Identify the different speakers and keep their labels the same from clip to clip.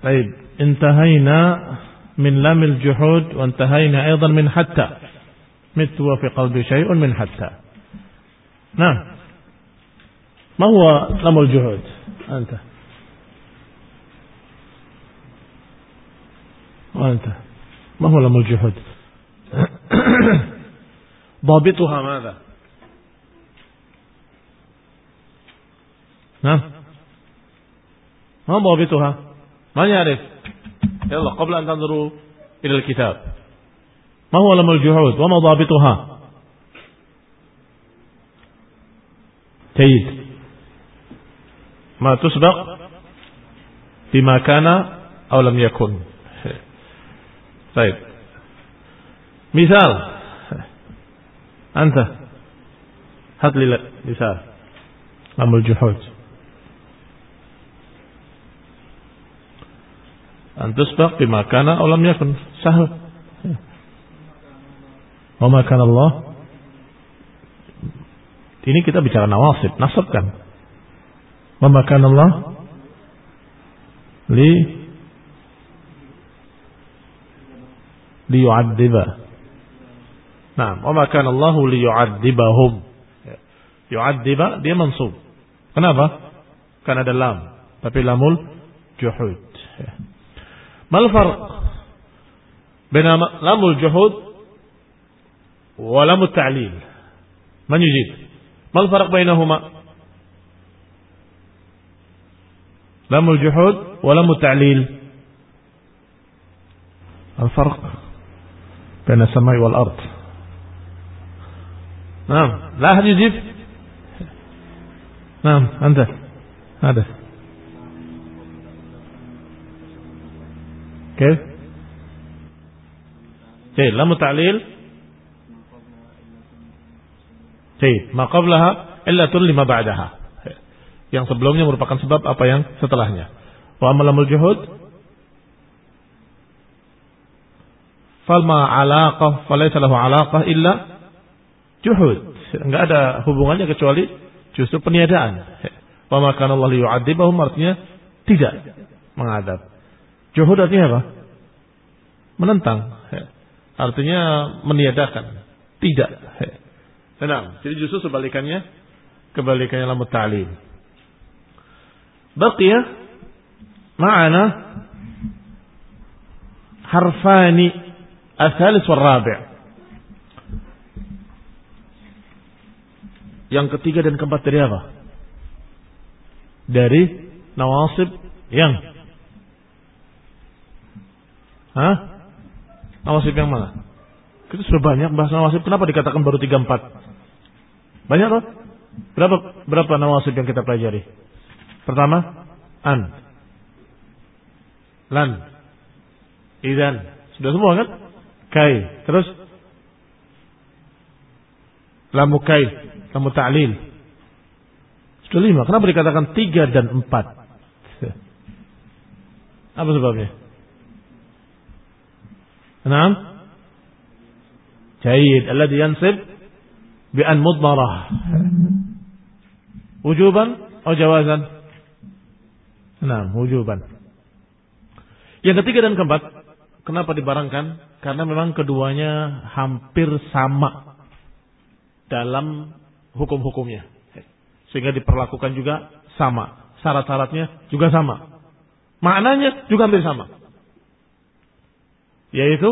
Speaker 1: طيب انتهينا من لام الجحود وانتهينا أيضا من حتى مت وفي قلبي شيء من حتى. نعم ما هو لام الجحود أنت وأنت ما هو لام الجحود ضابطها ماذا؟ نعم ما ضابطها؟ من يعرف؟ يلا قبل أن تنظروا إلى الكتاب ما هو لام الجحود وما ضابطها؟ جيد ما تسبق بما كان أو لم يكن. طيب مثال أنت هات لي مثال لام الجحود أن تسبق بما كان أو لم يكن سهل. وما كان Allah ini kita bicara nawasib nasab kan. Wama kana Allah liyu'adziba. Nah, wama kana Allah liyu'adzibahum. Yu'adziba dia mansub. Kenapa? Karena ada lam, tapi lamul juhud. Mal farq baina lamul juhud wa lamut ta'lil? Man yujib? Mal farq bainahuma? Lamul juhud wa lamut ta'lil. Al farq baina as-sama'i wal ard. Naam, la ahad yujib? Naam, anta. Hada. كيف؟ طيب لام التعليل طيب ما قبلها إلا لما بعدها. Yang sebelumnya merupakan sebab apa yang setelahnya. Wa amma lamul juhud falma alaqah falaysa lahu alaqah illa juhud. Enggak ada hubungannya kecuali justru peniadaan. Wa ma kana Allah liyu'adzibahum artinya tidak mengadab. Juhud artinya apa? Menentang. Artinya meniadakan. Tidak. Nah, jadi justru kebalikannya lamut ta'lil. Baqiya ma'ana harfani al-thalith wal-rabi'. Yang ketiga dan keempat dari apa? Dari nawasib yang nawasib yang mana? Kita sudah banyak bahas nawasib. Kenapa dikatakan baru 3-4? Banyak loh. Berapa nawasib yang kita pelajari? Pertama, an, lan, idan. Sudah semua kan? Kai. Terus lamu kai, lamu ta'lil. Sudah 5. Kenapa dikatakan 3 dan 4? Apa sebabnya? نعم جيد الذي ينصب بأن مضمرة وجوبا أو جوازا. نعم وجوبا. Yang ketiga dan keempat kenapa dibarangkan? Karena memang keduanya hampir sama dalam hukum-hukumnya, sehingga diperlakukan juga sama, syarat-syaratnya juga sama, maknanya juga hampir sama, yaitu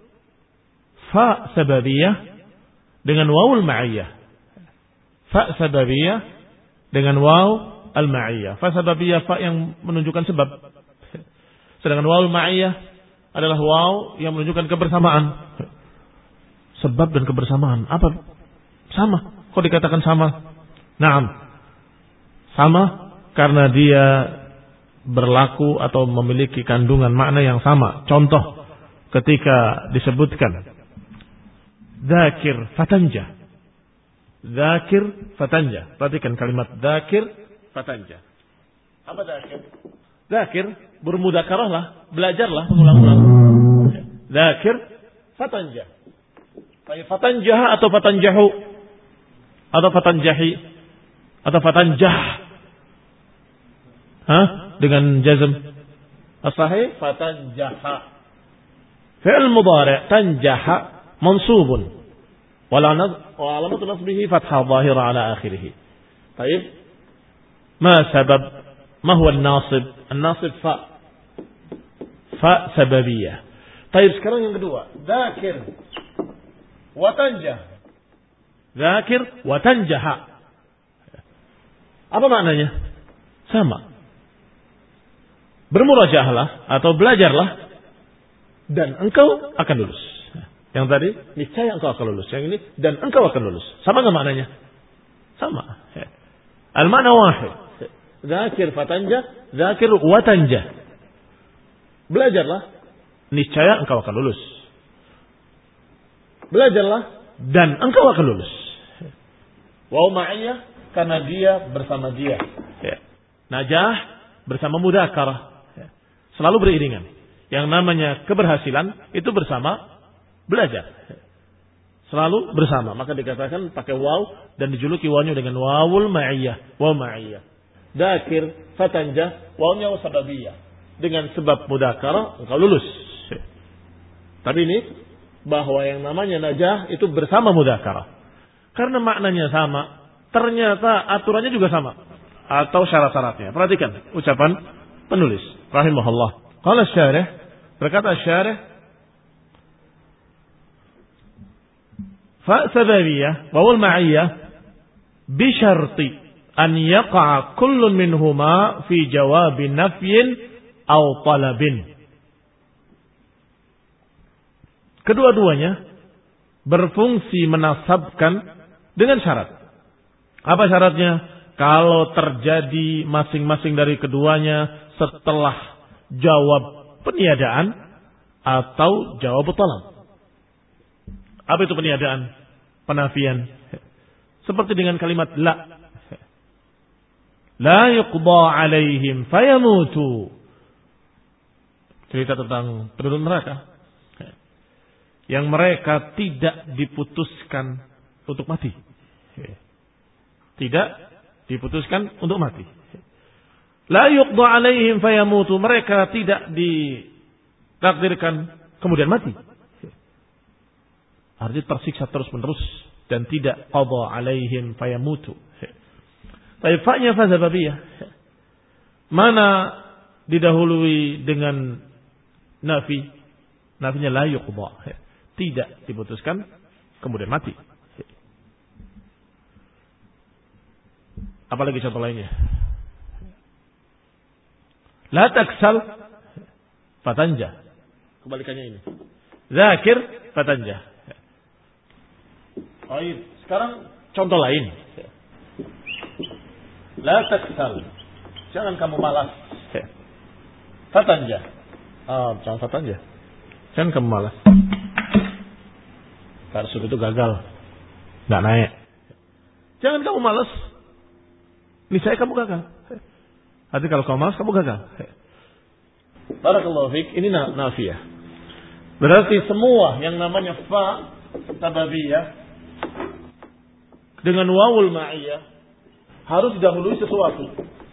Speaker 1: fa sababiyah dengan wawul ma'iyah. Fa sababiyah dengan waw al-ma'iyah. Fa sababiyah fa yang menunjukkan sebab. Sedangkan wawul ma'iyah adalah waw yang menunjukkan kebersamaan. Sebab dan kebersamaan apa? Sama. Kok dikatakan sama? Naam. Sama karena dia berlaku atau memiliki kandungan makna yang sama. Contoh ketika disebutkan dzakir fatanja. Dzakir fatanja. Perhatikan kalimat dzakir fatanja. Apa dzakir? Dzakir bermudzakarahlah, belajarlah, mengulang-ulang. Dzakir fatanja. Fatanjah atau fatanjahu atau fatanjahi atau fatanjah. Dengan jazm. As-sahih fatanjaha. Fi'il mudhari' tanjaha mansubun. Wa alamatu nasbihi fathah dhahira ala akhirih. Baik. Ma sabab? Ma huwa an-nasib? An-nasib fa. Fa sababiyah. Baik, sekarang yang kedua. Dzakir wa tanjah. Dzakir wa tanjaha. Apa maknanya? Sama. Bermurajahlah atau belajarlah dan engkau akan lulus. Yang tadi niscaya engkau akan lulus. Yang ini dan engkau akan lulus. Sama enggak maknanya? Sama. Al-ma'na wahid. Dzakir fatanjah, dzakir wa tanjah. Belajarlah, niscaya engkau akan lulus. Belajarlah dan engkau akan lulus. Wa ma'iyah, karena dia bersama dia. Najah bersama mudzakarah. Selalu beriringan. Yang namanya keberhasilan itu bersama belajar. Selalu bersama. Maka dikatakan pakai waw dan dijuluki wawnya dengan wawul ma'iyah. Waw ma'iyah. Dzakir fatanjah, wawnya sababiyah. Dengan sebab mudzakarah engkau lulus. Tapi ini bahwa yang namanya najah itu bersama mudzakarah. Karena maknanya sama, ternyata aturannya juga sama atau syarat-syaratnya. Perhatikan ucapan penulis rahimahullah. Qala syarih, berkata syarih, fa sababiyah wa wal ma'iyah bi syarti an yaqa'a kullun minhuma fi jawab nafyin aw talabin. Kedua-duanya berfungsi menasabkan dengan syarat. Apa syaratnya? Kalau terjadi masing-masing dari keduanya setelah jawab peniadaan atau jawab talab. Apa itu peniadaan? Penafian. Seperti dengan kalimat la. La yuqda alaihim fayamutu. Cerita tentang penduduk neraka. Yang mereka tidak diputuskan untuk mati. Tidak diputuskan untuk mati. La yuqda alaihim fayamutu. Mereka tidak ditakdirkan kemudian mati. Artinya tersiksa terus-menerus dan tidak qada alaihim fayamutu. Tapi fa-nya fa sababiyah. Mana didahului dengan nafi? Nafinya la yuqda. Tidak diputuskan kemudian mati. Apalagi contoh lainnya? La taksal fatanja. Kebalikannya ini. Zakir fatanja. Baik, sekarang contoh lain. La taksal. Jangan kamu malas. Fatanja. Jangan fatanja. Jangan kamu malas. Karsud itu gagal. Nggak naik. Jangan kamu malas. Niscaya kamu gagal. Artinya kalau kamu malas, kamu gagal. Barakallahu fiik. Ini nafiyah. Berarti semua yang namanya fa sababiyah dengan wawul ma'iyah harus didahului sesuatu.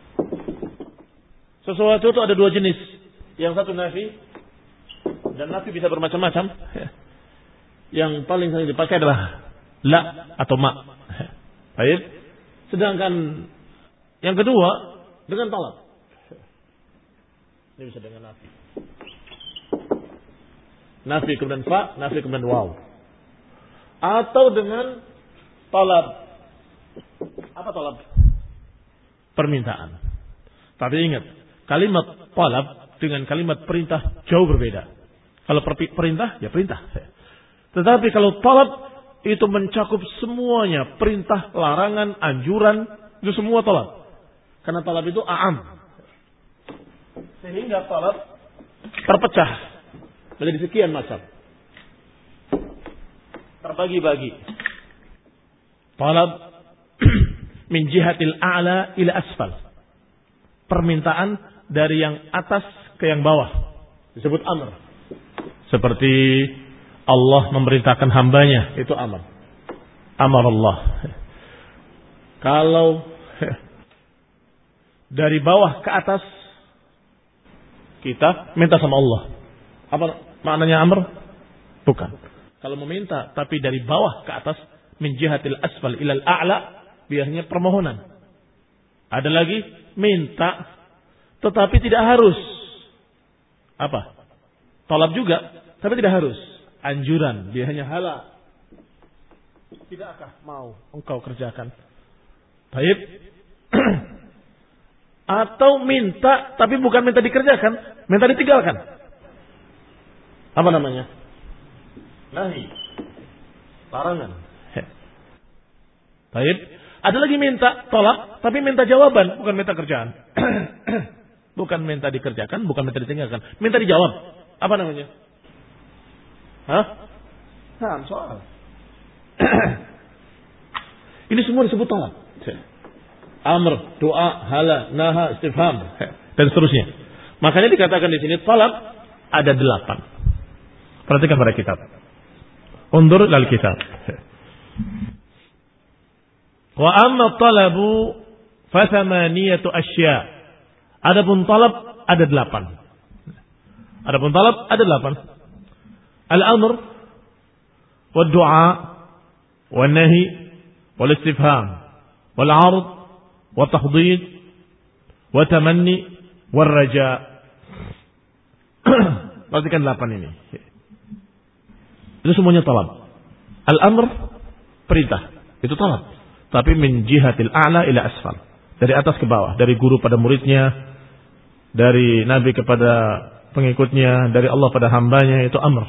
Speaker 1: Sesuatu itu ada dua jenis. Yang satu nafi. Dan nafi bisa bermacam-macam. Yang paling sering dipakai adalah la atau ma. Baik. Sedangkan yang kedua dengan talab. Ini bisa dengan nafi. Nafi kemudian fa, nafi kemudian waw. Atau dengan talab. Apa talab? Permintaan. Tapi ingat, kalimat talab dengan kalimat perintah jauh berbeda. Kalau perintah, ya perintah. Tetapi kalau talab itu mencakup semuanya, perintah, larangan, anjuran, itu semua talab. Karena talab itu a'am. Sehingga talab terpecah menjadi sekian macam. Terbagi-bagi. Talab min jihatil a'la ila asfal. Permintaan dari yang atas ke yang bawah. Disebut amr. Seperti Allah memerintahkan hambanya, itu amar. Amar Allah. Kalau dari bawah ke atas, kita minta sama Allah. Apa maknanya amr? Bukan. Kalau meminta tapi dari bawah ke atas, min jihatil asfal ilal a'la, biasanya permohonan. Ada lagi minta tetapi tidak harus. Apa? Talab juga, tapi tidak harus. Anjuran, biasanya hala. Tidakkah mau engkau kerjakan? Baik. Atau minta, tapi bukan minta dikerjakan, minta ditinggalkan. Apa namanya? Nahi. Larangan. Baik. Ada lagi minta, tolak, tapi minta jawaban, bukan minta kerjaan. Bukan minta dikerjakan, bukan minta ditinggalkan. Minta dijawab. Apa namanya? Hah? Nah, soal. Ini semua disebut tolak. Amr, doa, hala, naha, istifham, dan seterusnya. Makanya dikatakan di sini talab ada 8. Perhatikan pada kitab. Undur lal kitab. Wa amma talabu fa thamaniyatu asya. Adapun talab ada 8. Adapun talab ada 8. Al-amr wa du'a wa nahi wal istifham wal 'ard wa tahdid wa tamanni wal raja. Perhatikan 8 ini. Itu semuanya talab. Al-amr perintah, itu talab. Tapi min jihatil a'la ila asfal. Dari atas ke bawah, dari guru pada muridnya, dari nabi kepada pengikutnya, dari Allah pada hambanya, itu amr.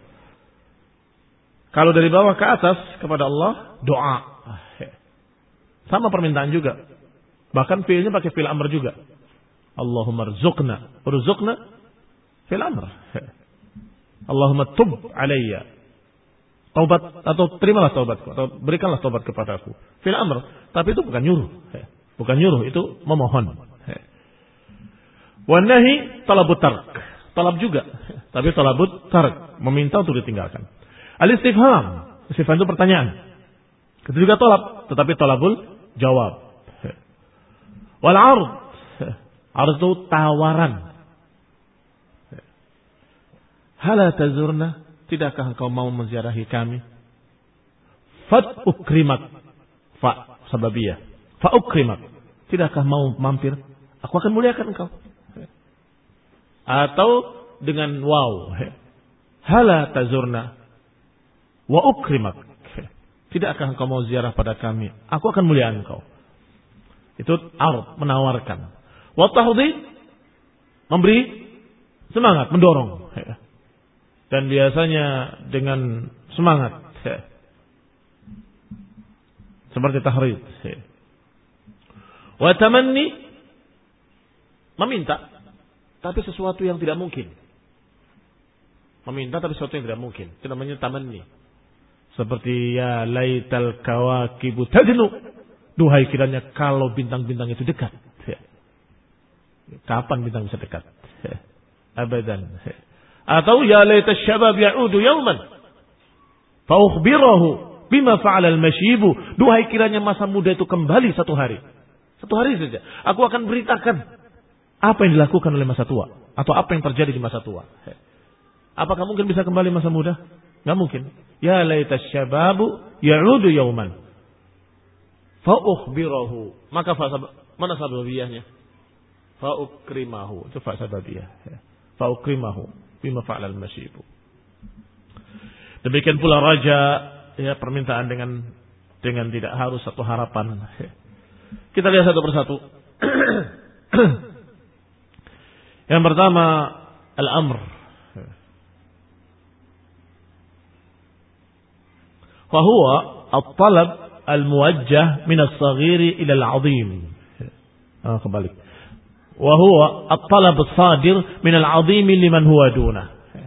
Speaker 1: Kalau dari bawah ke atas kepada Allah, doa. Sama permintaan juga. Bahkan fiilnya pakai fiil amr juga. Allahumma rzuqna. Rzuqna fiil amr. Allahumma tub alayya. Taubat, atau terimalah taubatku, atau berikanlah taubat kepadaku. Fil amr, tapi itu bukan nyuruh. Bukan nyuruh, itu memohon. Wa nahi talabut tark. Talab juga, tapi talabut tark, meminta untuk ditinggalkan. Al-istifham, istifham itu pertanyaan. Itu juga talab, tetapi talabul jawab. Wal 'ard, 'ard itu tawaran. Hala tazurna, tidakkah engkau mau menziarahi kami? Fat ukrimak. Fa sababiyah. Fa ukrimak. Tidakkah mau mampir? Aku akan muliakan engkau. Atau dengan waw. Hala tazurna. Wa ukrimak. Tidakkah engkau mau ziarah pada kami? Aku akan muliakan engkau. Itu ard, menawarkan. Wa tahdid, memberi semangat, mendorong. Dan biasanya dengan semangat. Seperti tahrid. Wa tamanni, meminta tapi sesuatu yang tidak mungkin. Meminta tapi sesuatu yang tidak mungkin. Itu namanya tamanni. Seperti ya laital kawakibu tadnu. Duhai kiranya kalau bintang-bintang itu dekat. Kapan bintang bisa dekat? Abadan. Atau ya laita syabab ya'udu yawman fa ukhbirahu bima fa'ala al-mashibu. Duhai kiranya masa muda itu kembali satu hari. Satu hari saja. Aku akan beritakan apa yang dilakukan oleh masa tua atau apa yang terjadi di masa tua. Apakah mungkin bisa kembali masa muda? Enggak mungkin. Ya laita syababu ya'udu yawman fa ukhbirahu. Maka mana sababiyahnya? Fa ukrimahu. Itu fa sababiyah. Fa ukrimahu bima fa'alal masyibu. Demikian pula raja, ya, permintaan dengan tidak harus satu harapan. Kita lihat satu persatu. Yang pertama al-amr. Wa huwa at-talab al-muwajjah min as-saghir ila al-'azim. Kembali. Wa huwa at-talab as-sadir min al-'azim liman huwa dunah.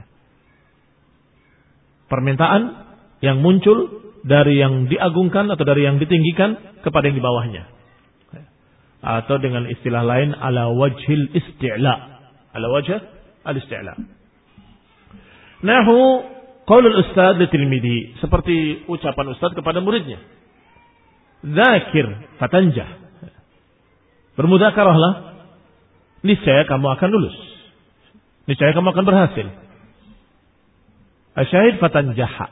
Speaker 1: Permintaan yang muncul dari yang diagungkan atau dari yang ditinggikan kepada yang di bawahnya. Atau dengan istilah lain ala wajhil isti'la. Ala wajh al-isti'la. Nahu qaulul ustad li tilmidhi, seperti ucapan ustaz kepada muridnya. Dzakir fatanjah. Bermudzakarahlah, niscaya kamu akan lulus. Niscaya kamu akan berhasil. Asyahid fatanjaha.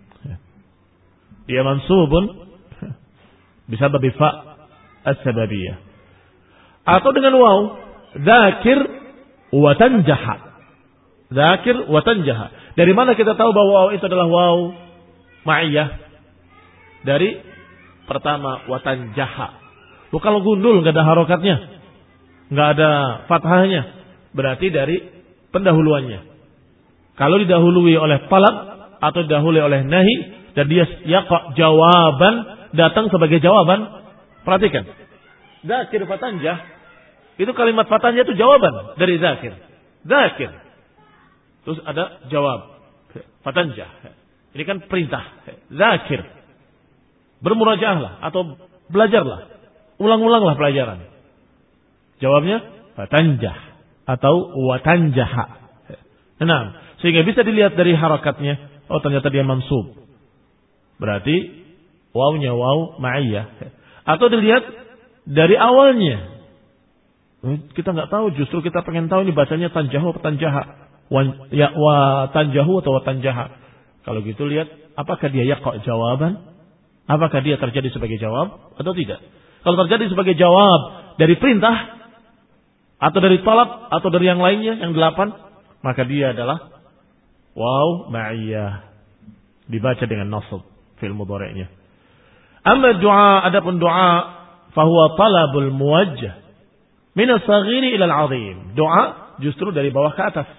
Speaker 1: Dia mansubun bisa babi fa as-sababiyah. Atau dengan waw, dzakir wa tanjaha. Dzakir wa tanjaha. Dari mana kita tahu bahwa waw itu adalah waw ma'iyah? Dari pertama wa tanjaha. Kalau gundul enggak ada harokatnya, enggak ada fathahnya, berarti dari pendahuluannya. Kalau didahului oleh talab atau didahului oleh nahi dan dia yaqa jawaban, datang sebagai jawaban, perhatikan. Dzakir fatanjah, itu kalimat fatanjah itu jawaban dari dzakir. Dzakir. Terus ada jawab. Fatanjah. Ini kan perintah. Dzakir. Bermurajaahlah atau belajarlah. Ulang-ulanglah pelajaran. Jawabnya fatanjah atau watanjaha. Nah, sehingga bisa dilihat dari harakatnya, oh ternyata dia mansub. Berarti wawnya waw ma'iyah. Atau dilihat dari awalnya. Kita nggak tahu, justru kita pengen tahu ini bacanya tanjahu atau tanjaha. Wa tanjahu atau wa tanjaha. Kalau gitu lihat apakah dia yaqa jawaban? Apakah dia terjadi sebagai jawab atau tidak? Kalau terjadi sebagai jawab dari perintah atau dari talab atau dari yang lainnya yang 8, maka dia adalah waw ma'iyah. Dibaca dengan nasab fi'il mudhari'nya. Amma du'a, adapun du'a fahuwa talabul muwajjah min as-saghiri ila al-'azim. Doa justru dari bawah ke atas.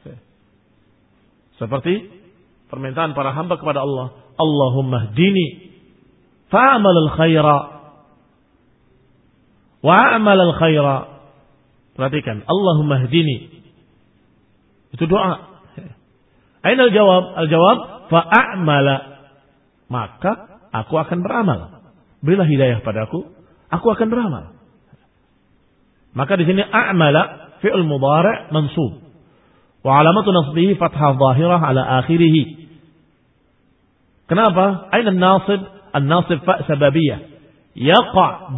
Speaker 1: Seperti permintaan para hamba kepada Allah, Allahumma hdini fa'amal al-khaira wa'amal al-khaira. Perhatikan, Allahumma hdini. Itu doa. Aina al-jawab? Al-jawab fa'amala. Maka aku akan beramal. Berilah hidayah padaku, aku akan beramal. Maka di sini a'mala fi'il mudhari' mansub. Wa 'alamatu nasbihi fathah dhahirah 'ala akhirih. Kenapa? Aina an-nasib? An-nasib fa' sababiyah. Yaqa'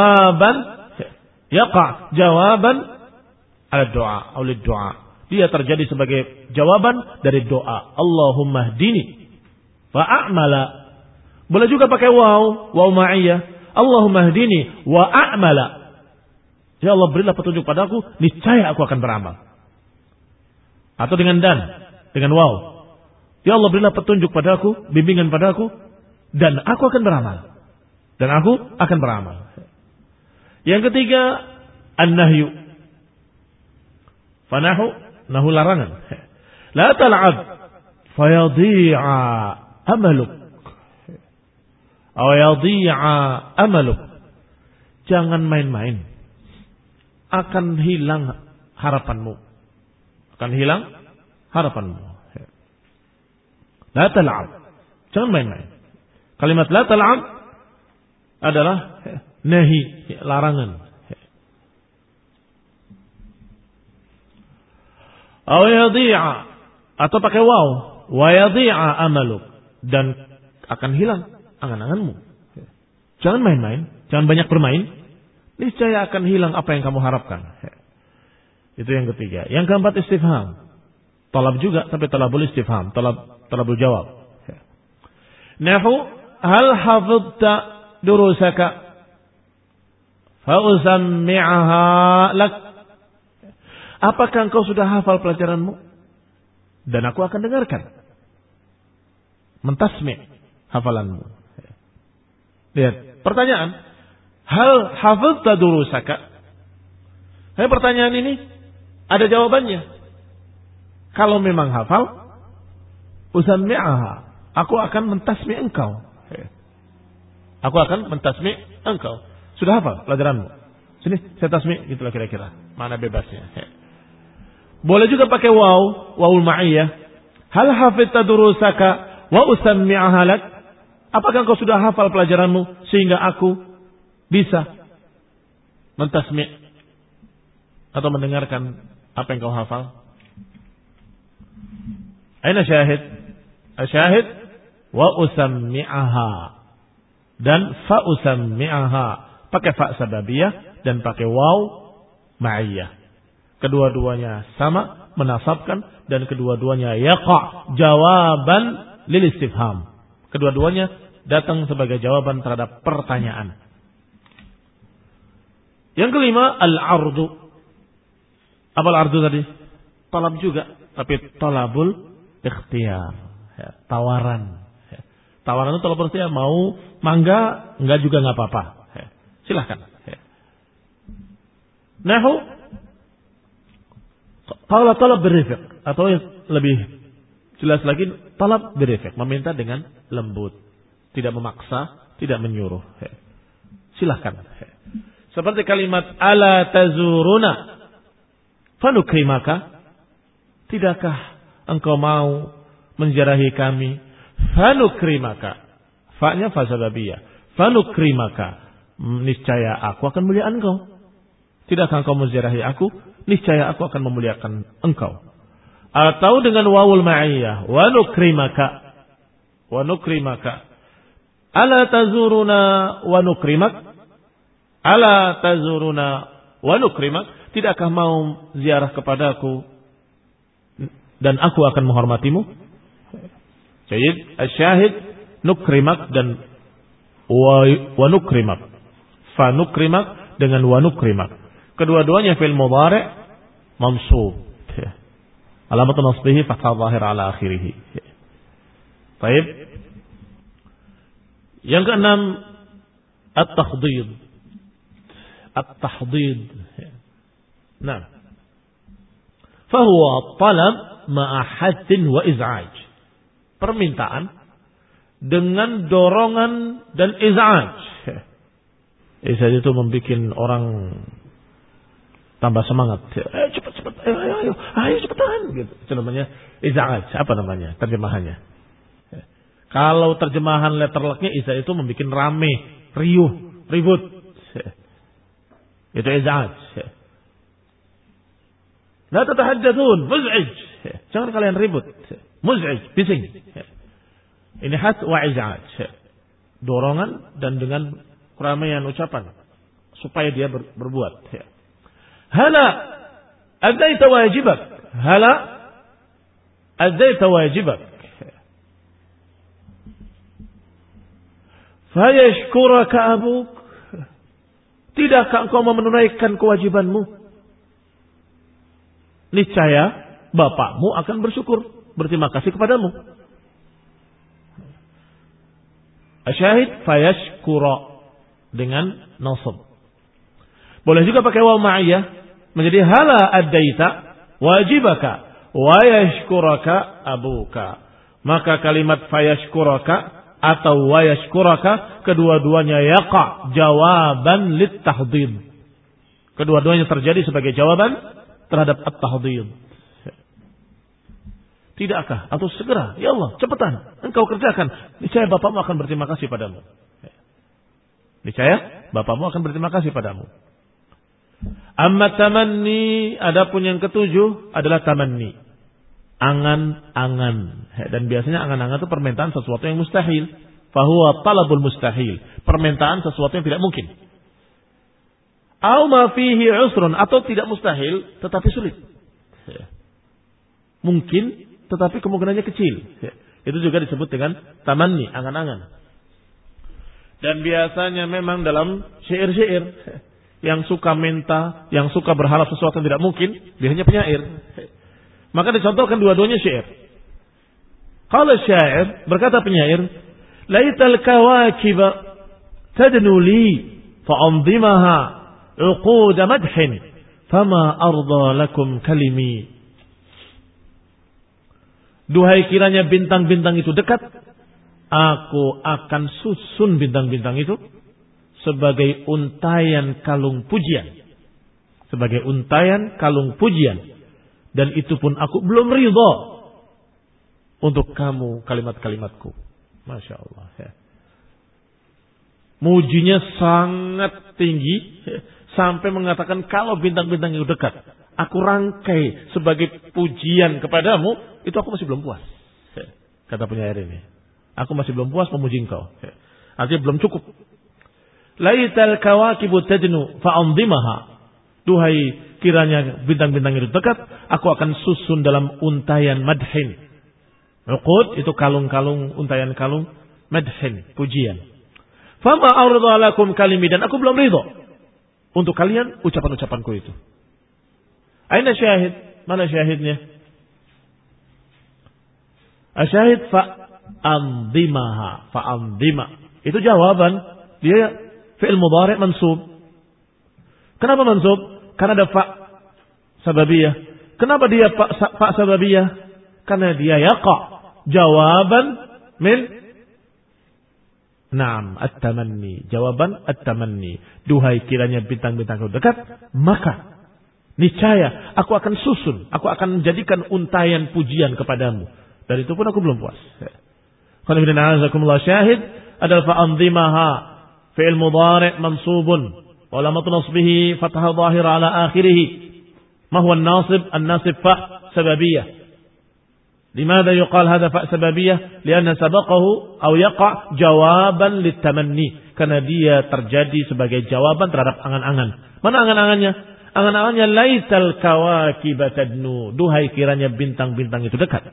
Speaker 1: jawaban 'ala du'a atau lid-du'a. Dia terjadi sebagai jawaban dari doa. Allahumma hdini fa'amala. Boleh juga pakai waw ma'iyah. Allahumma hdini wa a'mala. Ya Allah, berilah petunjuk padaku, niscaya aku akan beramal. Atau dengan dan, dengan waw. Ya Allah, berilah petunjuk padaku, bimbingan padaku, dan aku akan beramal. Dan aku akan beramal. Yang ketiga, an-nahyu. Fanahu, nahu larangan. La tal'ab fayadhi'a amaluk. Aw yadhi'a amaluk. Jangan main-main. Akan hilang harapanmu. Akan hilang harapanmu. La tal'ab. Jangan main-main. Kalimat la tal'ab adalah nahi, larangan. Aw yadhi'a, atau pakai waw, wa yadhi'a amaluk, dan akan hilang angan-anganmu. Jangan main-main, jangan banyak bermain, niscaya akan hilang apa yang kamu harapkan. Itu yang ketiga. Yang keempat istifham. Talab juga, tapi talabul istifham, talabul jawab. Nahu, hal hafidta durusaka fa usammi'aha lak. Apakah engkau sudah hafal pelajaranmu? Dan aku akan dengarkan. Mentasmi' hafalanmu. Lihat, pertanyaan. Hal hafidta durusaka? Pertanyaan ini ada jawabannya. Kalau memang hafal, usammi'aha. Aku akan mentasmi' engkau. Aku akan mentasmi' engkau. Sudah hafal pelajaranmu? Sini, saya tasmi', gitulah kira-kira. Mana bebasnya. Boleh juga pakai wawul ma'iyah. Hal hafidta durusaka wa usammi'aha lak? Apakah engkau sudah hafal pelajaranmu sehingga aku bisa mentasmi' atau mendengarkan apa yang kau hafal? Aina syahid? Asyahid wa usammi'aha. Dan fa usammi'aha. Pakai fa sababiyah dan pakai waw ma'iyah. Kedua-duanya sama, menasabkan, dan kedua-duanya yaqa' jawaban lil istifham. Kedua-duanya datang sebagai jawaban terhadap pertanyaan. Yang kelima, al-ardu. Apa al-ardu tadi? Talab juga, tapi talabul ikhtiyar. Ya, tawaran. Ya. Tawaran itu talabul ikhtiyar, mau mangga, enggak juga enggak apa-apa. Ya. Silahkan. Ya. Nahu qala talab birifq, atau lebih jelas lagi talab birifq, meminta dengan lembut, tidak memaksa, tidak menyuruh. Ya. Silahkan. Ya. Seperti kalimat ala tazuruna fanukrimaka, tidakkah engkau mau menziarahi kami? Fanukrimaka, fa-nya fa sababiyah. Fanukrimaka, niscaya aku akan muliakan engkau. Tidakkah engkau menziarahi aku? Niscaya aku akan memuliakan engkau. Atau dengan wawul ma'iyah, wa nukrimaka. Ala tazuruna wa nukrimak. Ala tazuruna wa nukrimak, tidakkah mau ziarah kepadaku dan aku akan menghormatimu? Jadi asyahid nukrimak dan wa nukrimak. Fa nukrimak dengan wa nukrimak. Kedua-duanya fi'il mudhari' mansub. Alamat nasbihi fathah zahir ala akhirih. Baik. Yang keenam, at-tahdhid. At-tahdhid. Nah. Fahuwa talab ma'a hathin wa iz'aj. Permintaan dengan dorongan dan iz'aj. Iz'aj itu membuat orang tambah semangat. Cepat, ayo cepetan gitu. Itu namanya iz'aj. Apa namanya? Terjemahannya. Kalau terjemahan letterlocknya iz'aj itu membuat rame, riuh, ribut. Itu iz'aj. La tatahaddatsun, muz'ij. Jangan kalian ribut. Muz'ij, bising. Ini hat wa iz'aj. Dorongan dan dengan keramaian ucapan supaya dia berbuat. Hala adzaita wajibak. Hala adzaita wajibak. Fayashkuraka abuk. Tidakkah engkau menunaikan kewajibanmu? Niscaya bapakmu akan bersyukur, berterima kasih kepadamu. Asyahid fayashkura dengan nasab. Boleh juga pakai waw ma'iyah menjadi hala addaita wajibaka wa yashkuraka abuka. Maka kalimat fayashkuraka atau wa yashkuraka, kedua-duanya yaqa jawaban lit tahdhid. Kedua-duanya terjadi sebagai jawaban terhadap at-tahdhid. Tidakkah atau segera, ya Allah, cepetan engkau kerjakan, niscaya bapakmu akan berterima kasih padamu. Niscaya bapakmu akan berterima kasih padamu. Amma tamanni, adapun yang ketujuh adalah tamanni. Angan-angan. Dan biasanya angan-angan itu permintaan sesuatu yang mustahil. Fahuwa talabul mustahil. Permintaan sesuatu yang tidak mungkin. Au ma fihi usrun, atau tidak mustahil tetapi sulit. Mungkin tetapi kemungkinannya kecil. Itu juga disebut dengan tamanni, angan-angan. Dan biasanya memang dalam syair-syair yang suka minta, yang suka berharap sesuatu yang tidak mungkin, biasanya penyair. Maka dicontohkan dua-duanya syair. Kalau syair, berkata penyair, laital kawakiba tadnu li fa'anzimaha uqud madhin fama arda lakum kalimi. Duhai kiranya bintang-bintang itu dekat, aku akan susun bintang-bintang itu sebagai untayan kalung pujian. Sebagai untayan kalung pujian. Dan itu pun aku belum ridha untuk kamu kalimat-kalimatku. Masya Allah. Ya. Mujinya sangat tinggi. Sampai mengatakan kalau bintang-bintang itu dekat, aku rangkai sebagai pujian kepadamu. Itu aku masih belum puas. Ya. Kata penyair ini. Aku masih belum puas memuji engkau. Ya. Artinya belum cukup. Laital kawakibu tadnu fa'anzimaha. Duhai kiranya bintang-bintang itu dekat, aku akan susun dalam untayan madhin. Uqud itu kalung-kalung, untayan kalung, madhin, pujian. Fama arda lakum kalimi, dan aku belum ridho untuk kalian ucapan-ucapanku itu. Aina syahid? Mana syahidnya? Asyahid fa'andimaha, fa'andima. Itu jawaban. Dia fi'il mudhari' mansub. Kenapa mansub? Karena ada fa' sababiyah. Kenapa dia fa' sababiyah? Karena dia yaqa' jawaban min Naam, at-tamanni. Jawaban at-tamanni. Duhai kiranya bintang-bintang itu dekat, maka niscaya aku akan susun, aku akan menjadikan untayan pujian kepadamu. Dan itu pun aku belum puas. Qul inna a'azakumullah, syahid adalah fa'anzimaha fi'il mudhari' mansubun wa lamatu nasbihi fathah dhahir ala akhirih. Ma huwa an-nasib? An-nasib fa' sababiyah. لماذا يقال هذا فاء سببية؟ لأن سبقه أو يقع جوابا للتمني. Karena dia terjadi sebagai jawaban terhadap angan-angan. Mana angan-angannya? Angan-angannya laital kawakib tadnu. Duhai kiranya bintang-bintang itu dekat.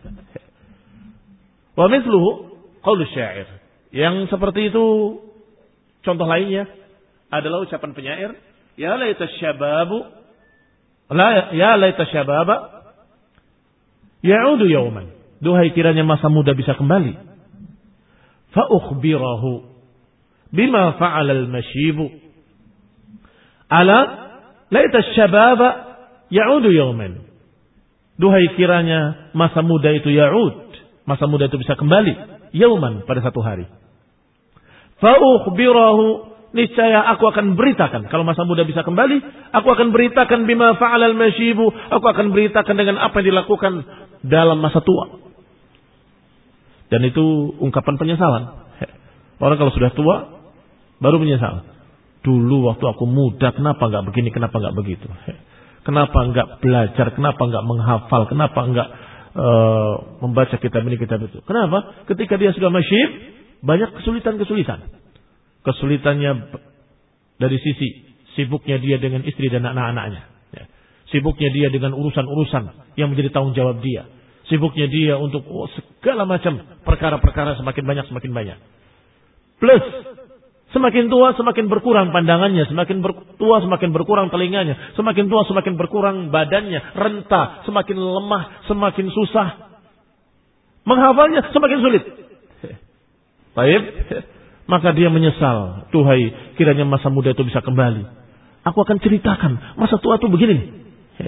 Speaker 1: Wa mithluhu qaul syair. Yang seperti itu contoh lainnya adalah ucapan penyair, ya laitas syababu ya laitas syababa ya'udu yawman. Duhai kiranya masa muda bisa kembali. Fa ukhbirahu bima fa'ala al-mashibu. Ala laita asy-syababa ya'udu yawman. Duhai kiranya masa muda itu ya'ud. Masa muda itu bisa kembali yawman, pada satu hari. Fa ukhbirahu, niscaya aku akan beritakan kalau masa muda bisa kembali, aku akan beritakan bima fa'ala al-mashibu, aku akan beritakan dengan apa yang dilakukan dalam masa tua. Dan itu ungkapan penyesalan. Orang kalau sudah tua baru menyesal. Dulu waktu aku muda kenapa enggak begini, kenapa enggak begitu? Kenapa enggak belajar, kenapa enggak menghafal, kenapa enggak membaca kitab ini kitab itu? Kenapa? Ketika dia sudah masyib, banyak kesulitan-kesulitan. Kesulitannya dari sisi sibuknya dia dengan istri dan anak-anaknya. Sibuknya dia dengan urusan-urusan yang menjadi tanggung jawab dia. Sibuknya dia untuk segala macam perkara-perkara semakin banyak. Plus, semakin tua semakin berkurang pandangannya. Semakin tua semakin berkurang telinganya. Semakin tua semakin berkurang badannya. Renta, semakin lemah, semakin susah. Menghafalnya semakin sulit. Baik. Maka dia menyesal. Tuhai, kiranya masa muda itu bisa kembali. Aku akan ceritakan masa tua itu begini.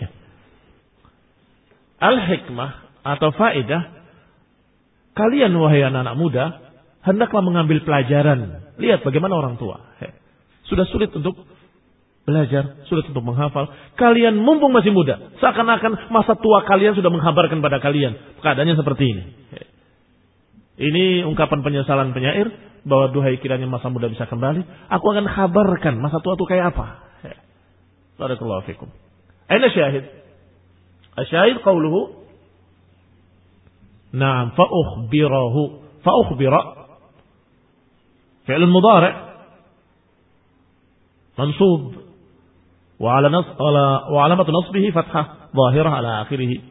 Speaker 1: Al-hikmah atau faedah, kalian wahai anak-anak muda, hendaklah mengambil pelajaran. Lihat bagaimana orang tua. Sudah sulit untuk belajar, sulit untuk menghafal. Kalian mumpung masih muda, seakan-akan masa tua kalian sudah menghabarkan pada kalian. Keadaannya seperti ini. Ini ungkapan penyesalan penyair, bahwa duhai kiranya masa muda bisa kembali, aku akan kabarkan masa tua itu kayak apa. Barakallahu fikum. Aina syahid? Asyahid qauluhu, na'am, fa ukhbirahu. Fa ukhbira fi'l mudhari' mansub wa 'alamat nasbihi fathah dhahirah ala akhirih.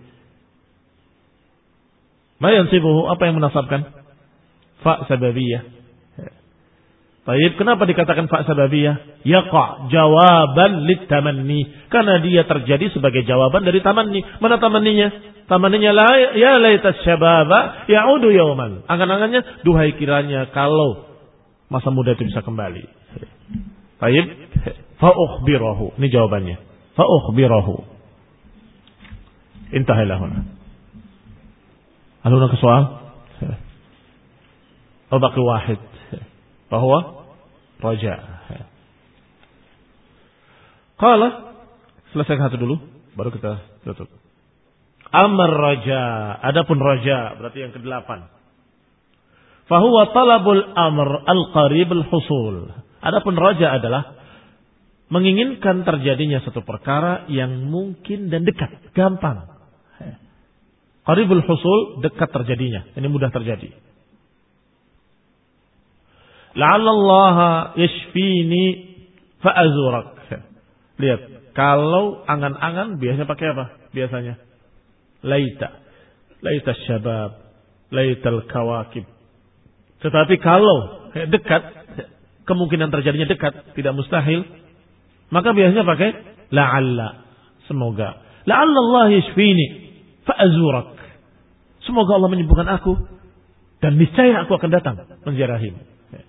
Speaker 1: Ma yansibuhu, apa yang menasabkan? Fa sababiyah. Baik, kenapa dikatakan fa sababiyah? Yaqa jawaban litamanni, karena dia terjadi sebagai jawaban dari tamanni. Mana tamanninya? Tamanninya la ya laitas syababa ya'udu yawman. Angan-angannya, duhai kiranya kalau masa muda itu bisa kembali. Baik, fa ukhbirahu. Ini jawabannya. Fa ukhbirahu. Intahilah huna. Hal hunaka soal? Atau baqi wahid? Bahwa raja. Qala, selesaikan satu dulu baru kita tutup. Amar raja, adapun raja berarti yang ke-8. Fahuwa talabul amr al-qarib al-husul. Adapun raja adalah menginginkan terjadinya satu perkara yang mungkin dan dekat, gampang. Qaribul husul, dekat terjadinya, ini mudah terjadi. La'allallaha yashfini fa'azurak. Lihat, Kalau angan-angan biasanya pakai apa? Biasanya laita syabab, laital kawakib. Tetapi kalau dekat, kemungkinan terjadinya dekat, tidak mustahil, maka biasanya pakai la'alla, semoga. La'alla Allah yashfini fa'azurak. Semoga Allah menyembuhkan aku dan niscaya aku akan datang menziarahimu.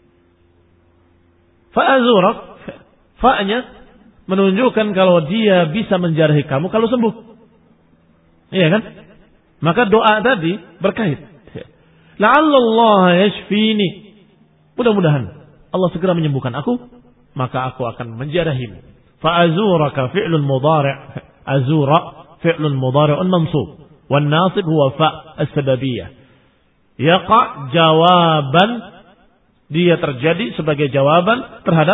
Speaker 1: Fa'azurak, fa'nya menunjukkan kalau dia bisa menziarahi kamu kalau sembuh. Iya kan? Maka doa tadi berkait. La'alla Allah yashfini. Mudah-mudahan Allah segera menyembuhkan aku, maka aku akan menziarahimu. Fa'azuraka fi'lun mudhari'. Azura fi'lun mudhari'un mansub. Wan nasib huwa fa' as-sababiyah. Yaqa' jawaban, dia terjadi sebagai jawaban terhadap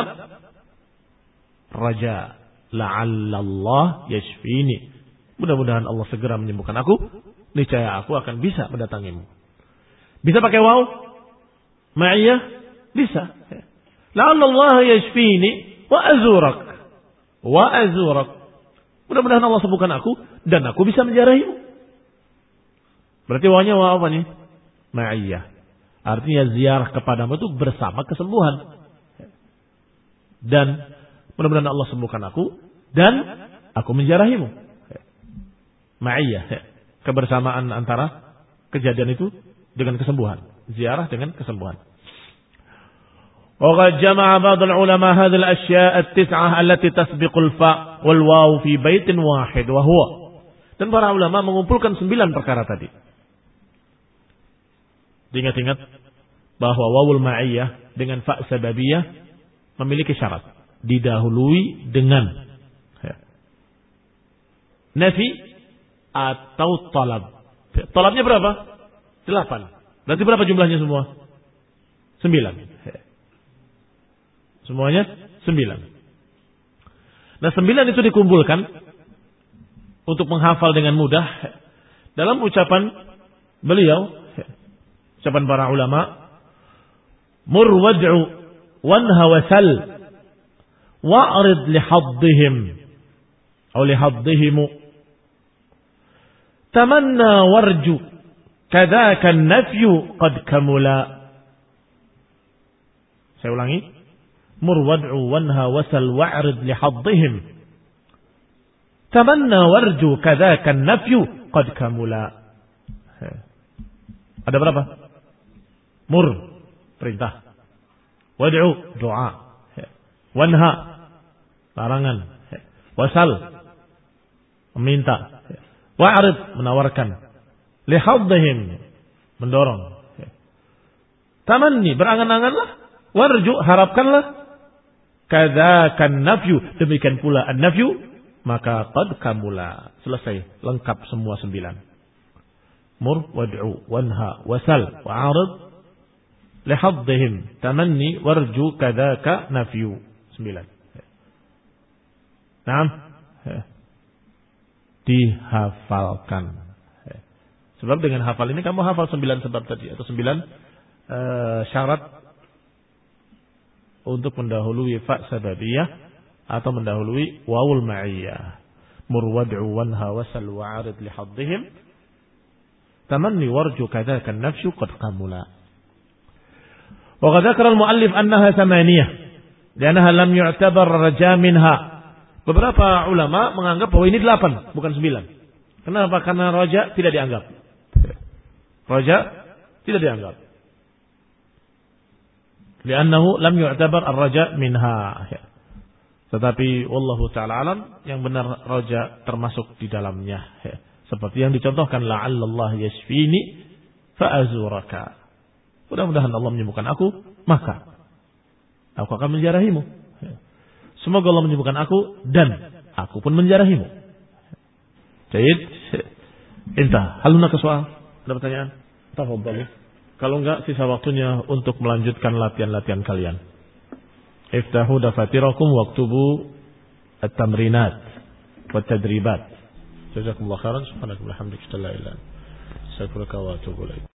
Speaker 1: raja. La'alla Allah yashfini. Mudah-mudahan Allah segera menyembuhkan aku, niscaya aku akan bisa mendatangimu. Bisa pakai waw? Ma'iyah? Bisa. La'alla Allah yashfini wa azurak. Wa azurak. Mudah-mudahan Allah sembuhkan aku dan aku bisa menziarahimu. Berarti wawnya waw apa nih? Ma'iyah. Artinya ziarah kepadamu itu bersama kesembuhan. Dan mudah-mudahan Allah sembuhkan aku dan aku menziarahimu. Ma'iyah. Kebersamaan antara kejadian itu dengan kesembuhan. Ziarah dengan kesembuhan. وقد جمع بعض العلماء هذه الأشياء التسعة التي تسبق الفاء والواو في بيت واحد وهو. Dan para ulama mengumpulkan 9 perkara tadi. Ingat-ingat bahwa wawul ma'iyah dengan fa' sababiyah memiliki syarat. Didahului dengan nafi atau talab. Talabnya berapa? 8. Berarti berapa jumlahnya semua? 9. Semuanya 9. Nah 9 itu dikumpulkan untuk menghafal dengan mudah dalam ucapan beliau, ucapan para ulama, mur wad'u wanha wasal wa'rid lihaddihim atau lihaddihimu tamanna warju kadzaka an-nafyu qad kamula. Saya ulangi. Mur wad'u wanha wasal wa'rid lihaddihim tamanna warju kadzaka an-nafyu qad kamula. Ada berapa? Mur, perintah. Wad'u, doa. Wanha, larangan. Wasal, meminta. Wa'rid, menawarkan. Lihaddihim, mendorong. Tamanni, berangan-anganlah. Warju, harapkanlah. Kadzakan nafyu, demikian pula an-nafyu, maka qad kamula, selesai, lengkap semua 9. Mur, wad'u, wanha, wasal, wa'arid, lihaddihim, tamanni, warju, kadzaka nafyu. 9. Naam. Dihafalkan. Sebab dengan hafal ini kamu hafal 9 sebab tadi atau 9 syarat untuk mendahului fa' sababiyah atau mendahului wawul ma'iyah. Mur wad'u wanha wasal wa'arid lihaddihim tamanni warju kadzaka an-nafyu qad kamula. Wa qad dzakara al-muallif annaha 8 li'annaha lam yu'tabar raja minha. Beberapa ulama menganggap bahwa ini 8 bukan 9. Kenapa? Karena raja tidak dianggap. Raja tidak dianggap. Li'annahu lam yu'tabar ar-raja minha. Tetapi wallahu ta'ala alam, yang benar raja termasuk di dalamnya. Seperti yang dicontohkan, la'allallah yashfini fa'azuraka. Mudah-mudahan Allah menyembuhkan aku, maka aku akan menziarahimu. Semoga Allah menyembuhkan aku dan aku pun menziarahimu. Baik. Intah. Hal hunaka soal? Ada pertanyaan? Tafadhal. Kalau enggak, sisa waktunya untuk melanjutkan latihan-latihan kalian. Iftahu dafatirakum waktubu at-tamrinat wa tadribat. Jazakumullah khairan. Subhanakallahumma wa bihamdika, la ilaha illa anta, astaghfiruka wa atubu ilaik.